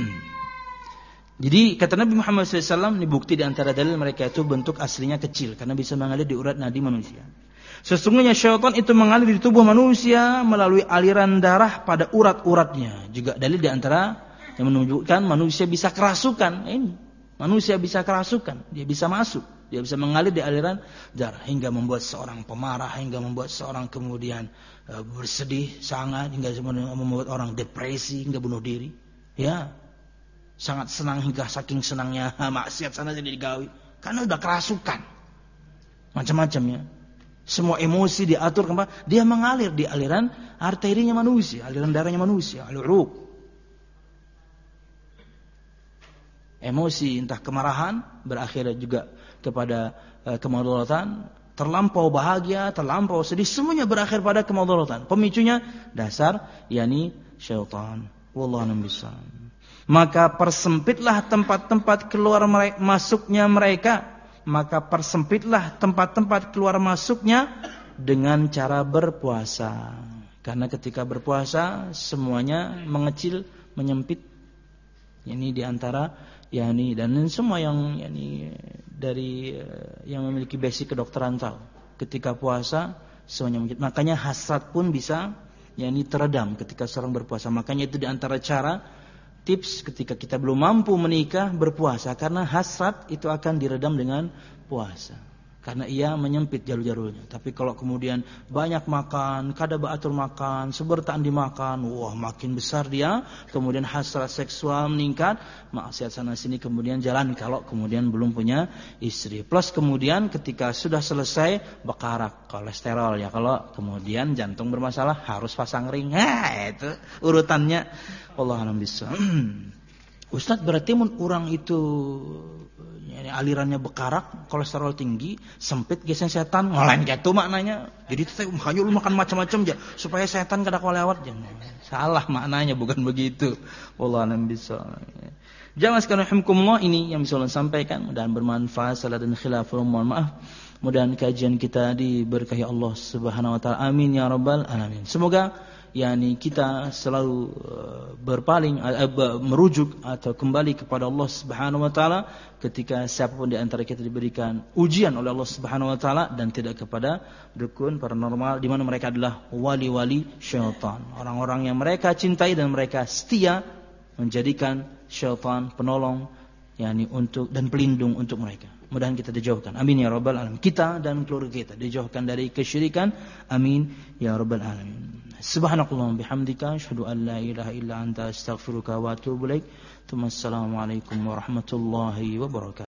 Jadi kata Nabi Muhammad shallallahu alaihi wasallam, ini bukti di antara dalil mereka itu bentuk aslinya kecil karena bisa mengalir di urat nadi manusia. Sesungguhnya syaitan itu mengalir di tubuh manusia melalui aliran darah pada urat-uratnya. Juga dalil di antara yang menunjukkan manusia bisa kerasukan. Ini manusia bisa kerasukan, dia bisa masuk, dia bisa mengalir di aliran darah hingga membuat seorang pemarah, hingga membuat seorang kemudian uh, bersedih sangat, hingga membuat orang depresi, hingga bunuh diri. Ya. Sangat senang hingga saking senangnya maksiat sana jadi digawi karena udah kerasukan macam-macamnya. Semua emosi diatur kenapa? Dia mengalir di aliran arterinya manusia, aliran darahnya manusia, al-uruq. Emosi entah kemarahan berakhir juga kepada uh, kemudaratan, terlampau bahagia, terlampau sedih, semuanya berakhir pada kemudaratan. Pemicunya dasar yakni syaitan. Wallahu a'lam bishawab. Maka persempitlah tempat-tempat keluar mereka, masuknya mereka. Maka persempitlah tempat-tempat keluar masuknya dengan cara berpuasa. Karena ketika berpuasa semuanya mengecil, menyempit. Ini diantara yakni dan semua yang yakni dari yang memiliki basic kedokteran tahu. Ketika puasa semuanya menyempit. Makanya hasrat pun bisa yakni teredam ketika seorang berpuasa. Makanya itu diantara cara tips ketika kita belum mampu menikah berpuasa karena hasrat itu akan diredam dengan puasa. Karena ia menyempit jalur-jalurnya. Tapi kalau kemudian banyak makan, kada baatur makan, sebertaan dimakan, wah makin besar dia, kemudian hasrat seksual meningkat, maksiat sana sini kemudian jalan kalau kemudian belum punya istri. Plus kemudian ketika sudah selesai bekarak kolesterol ya, kalau kemudian jantung bermasalah harus pasang ring. Nah, itu urutannya. Wallahu a'lam bishawab. Ustaz, berarti mun orang itu ya, alirannya bekarak, kolesterol tinggi, sempit geseng setan, ngolain gitu maknanya. Jadi teh makanya lu makan macam-macam aja supaya setan kada lewat. Salah maknanya, bukan begitu. Wallahu a'lam bishawab. Jamaah sekalian rahimakumullah, ini yang bisa saya sampaikan dan bermanfaat. Salah dan khilaf, mohon maaf. Mudah-mudahan kajian kita diberkahi Allah Subhanahu wa taala. Amin ya rabbal alamin. Semoga yakni kita selalu uh, berpaling uh, merujuk atau kembali kepada Allah Subhanahu wa taala ketika siapapun di antara kita diberikan ujian oleh Allah Subhanahu wa taala dan tidak kepada dukun paranormal di mana mereka adalah wali-wali syaitan, orang-orang yang mereka cintai dan mereka setia menjadikan syaitan penolong yakni untuk dan pelindung untuk mereka. Mudah-mudahan kita dijauhkan. Amin ya rabbal alamin. Kita dan keluarga kita dijauhkan dari kesyirikan. Amin ya rabbal alamin. Subhanakallahumma bihamdika asyhadu an la ilaha illa anta astaghfiruka wa atubu ilaik. Assalamualaikum warahmatullahi wabarakatuh.